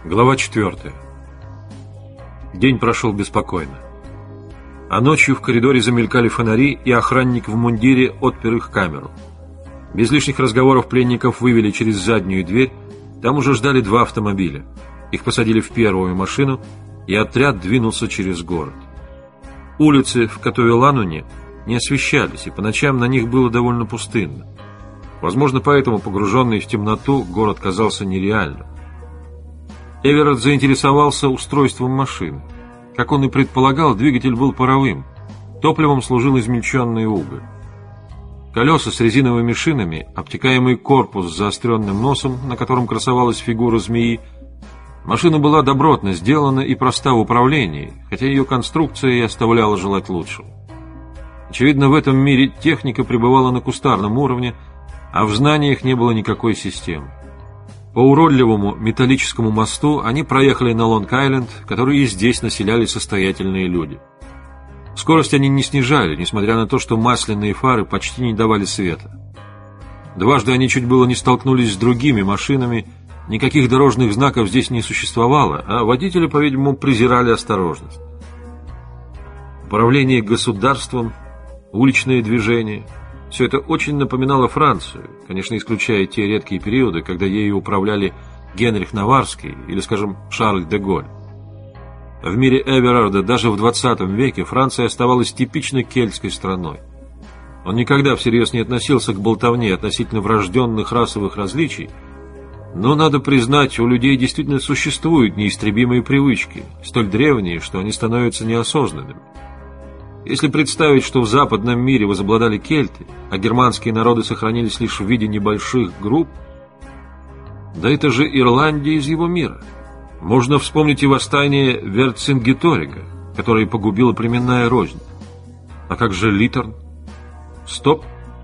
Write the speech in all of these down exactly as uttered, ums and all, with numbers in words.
Глава четвертая. День прошел беспокойно. А ночью в коридоре замелькали фонари, и охранник в мундире отпер их камеру. Без лишних разговоров пленников вывели через заднюю дверь. Там уже ждали два автомобиля. Их посадили в первую машину, и отряд двинулся через город. Улицы в Катувелануне не освещались, и по ночам на них было довольно пустынно. Возможно, поэтому, погруженный в темноту, город казался нереальным. Эверард заинтересовался устройством машины. Как он и предполагал, двигатель был паровым. Топливом служил измельченный уголь. Колеса с резиновыми шинами, обтекаемый корпус с заостренным носом, на котором красовалась фигура змеи. Машина была добротно сделана и проста в управлении, хотя ее конструкция и оставляла желать лучшего. Очевидно, в этом мире техника пребывала на кустарном уровне, а в знаниях не было никакой системы. По уродливому металлическому мосту они проехали на Лонг-Айленд, который и здесь населяли состоятельные люди. Скорость они не снижали, несмотря на то, что масляные фары почти не давали света. Дважды они чуть было не столкнулись с другими машинами, никаких дорожных знаков здесь не существовало, а водители, по-видимому, презирали осторожность. Управление государством, уличное движение — все это очень напоминало Францию, конечно, исключая те редкие периоды, когда ею управляли Генрих Наварский или, скажем, Шарль де Голль. В мире Эверарда даже в двадцатом веке Франция оставалась типично кельтской страной. Он никогда всерьез не относился к болтовне относительно врожденных расовых различий, но, надо признать, у людей действительно существуют неистребимые привычки, столь древние, что они становятся неосознанными. Если представить, что в западном мире возобладали кельты, а германские народы сохранились лишь в виде небольших групп, да это же Ирландия из его мира. Можно вспомнить и восстание Верцингеторига, которое погубило племенная рознь. А как же Литерн? Стоп!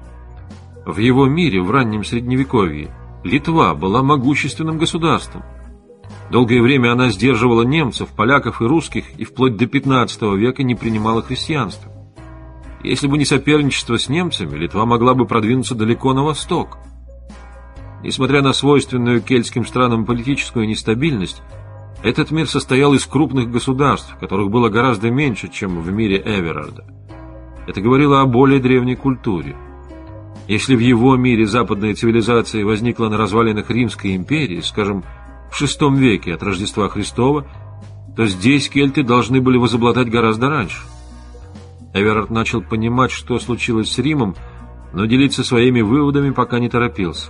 В его мире, в раннем Средневековье, Литва была могущественным государством. Долгое время она сдерживала немцев, поляков и русских, и вплоть до пятнадцатого века не принимала христианство. Если бы не соперничество с немцами, Литва могла бы продвинуться далеко на восток. Несмотря на свойственную кельтским странам политическую нестабильность, этот мир состоял из крупных государств, которых было гораздо меньше, чем в мире Эверарда. Это говорило о более древней культуре. Если в его мире западная цивилизация возникла на развалинах Римской империи, скажем, в шестом веке от Рождества Христова, то здесь кельты должны были возобладать гораздо раньше. Эверард начал понимать, что случилось с Римом, но делиться своими выводами пока не торопился.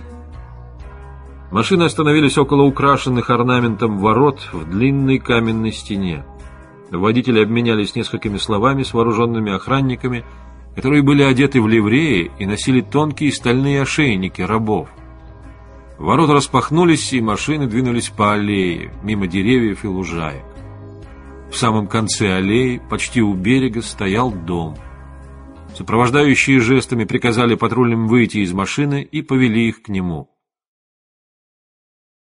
Машины остановились около украшенных орнаментом ворот в длинной каменной стене. Водители обменялись несколькими словами с вооруженными охранниками, которые были одеты в ливреи и носили тонкие стальные ошейники рабов. Ворота распахнулись, и машины двинулись по аллее, мимо деревьев и лужаек. В самом конце аллеи, почти у берега, стоял дом. Сопровождающие жестами приказали патрульным выйти из машины и повели их к нему.